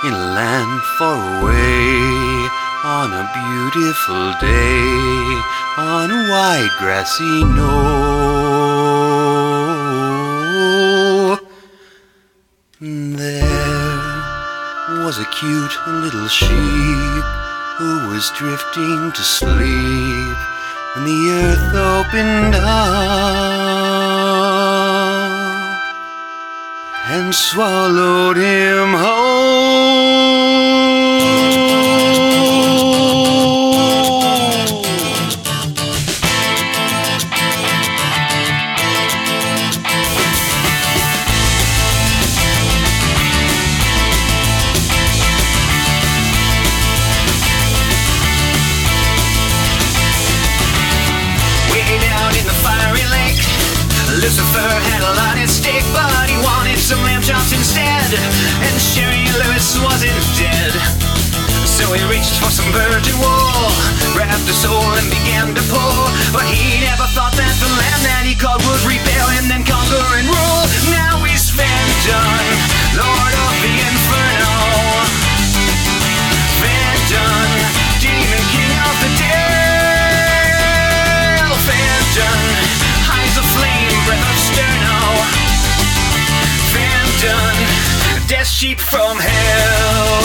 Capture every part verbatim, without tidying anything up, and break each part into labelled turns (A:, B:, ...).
A: in a land far away, on a beautiful day, on a wide grassy knoll. There was a cute little sheep who was drifting to sleep when the earth opened up and swallowed him whole.
B: Lucifer had a lot at stake, but he wanted some lamb chops instead, and Sherry Lewis wasn't dead. So he reached for some virgin wool, grabbed a soul and began to pull, but he never thought that the lamb that he caught would rebel and then conquer and rule. Now he's Phantom, Lord of the Inferno, Phantom, Demon King of the Dead, Phantom, eyes of flame, breath of sterno, Phantom, death sheep from hell.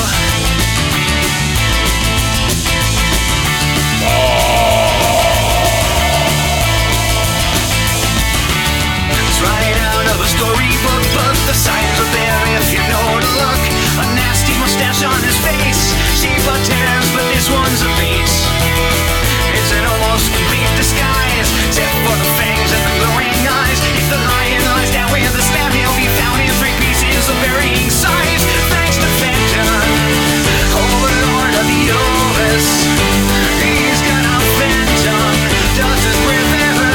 B: It's right out of a storybook, but the signs are there if you know to look. A nasty mustache on his face, Shiva tears, but this one's a base. It's an almost complete disguise, except for the fangs and the glowing eyes. If the lion lies down with the stab, he'll be found in three pieces of varying size. Thanks to Phantom, overlord of the Ovis. He's got a phantom, does his breath ever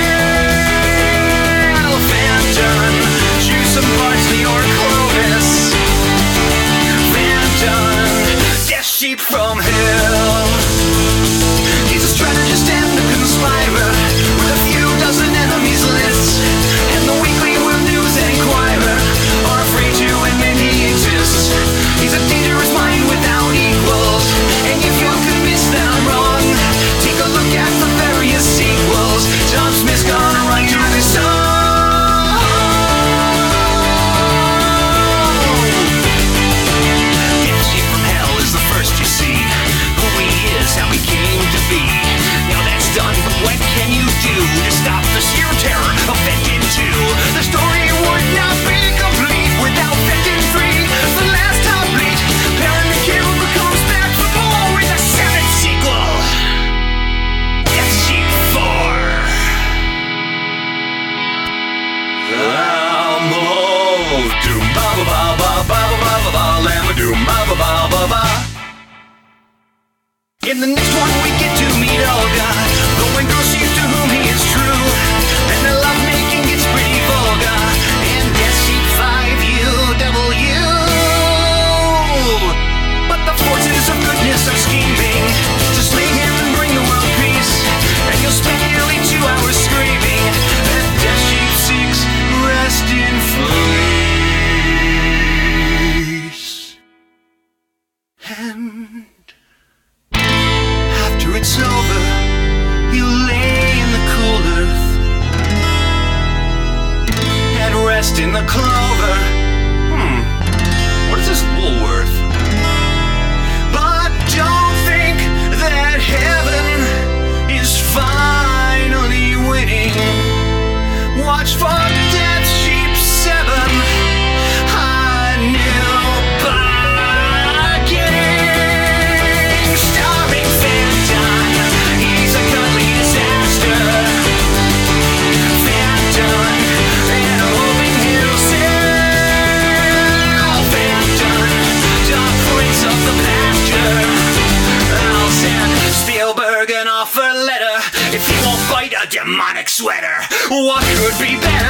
B: smell? Phantom, choose some parsley or Clovis. Phantom, death sheep from hell. He's a strategist and a conspirer, with a few dozen enemies lists, and the Weekly World News and Inquirer are afraid to admit he exists. He's a dangerous mind without equals, and if you're convinced that I'm wrong, take a look at the various sequels. John Smith's gonna write you this song. Death Sheep from Hell is the first you see. Who he is, how he came to be. Now that's done, but what can you do to stop the sheer terror of Fenton two? The story would not be complete without Fenton three. The last top bleat, Baron McHugh comes back for more with a seventh sequel, Death Sheep four. Lambo doom ba ba ba ba ba ba ba ba Lambo doom ba ba ba ba ba. In the next one we get to meet Olga, the one girl she's to whom he is true, and the lovemaking gets pretty vulgar, and Death Sheep five U W. But the forces of goodness are scheming to slay him and bring the world peace, and you'll spend nearly two hours screaming that Death Sheep six rest in fleece. And after it's over, you lay in the cool earth and rest in the clover. Hmm, what is this wool worth? But don't think that heaven is finally winning. Watch for Death Sheep seven, a new beginning. Starring Phantom, he's a cuddly disaster. Phantom, and hoping he'll sell. Phantom, dark prince of the pasture. I'll send Spielberg an offer letter if he won't bite a demonic sweater. What could be better?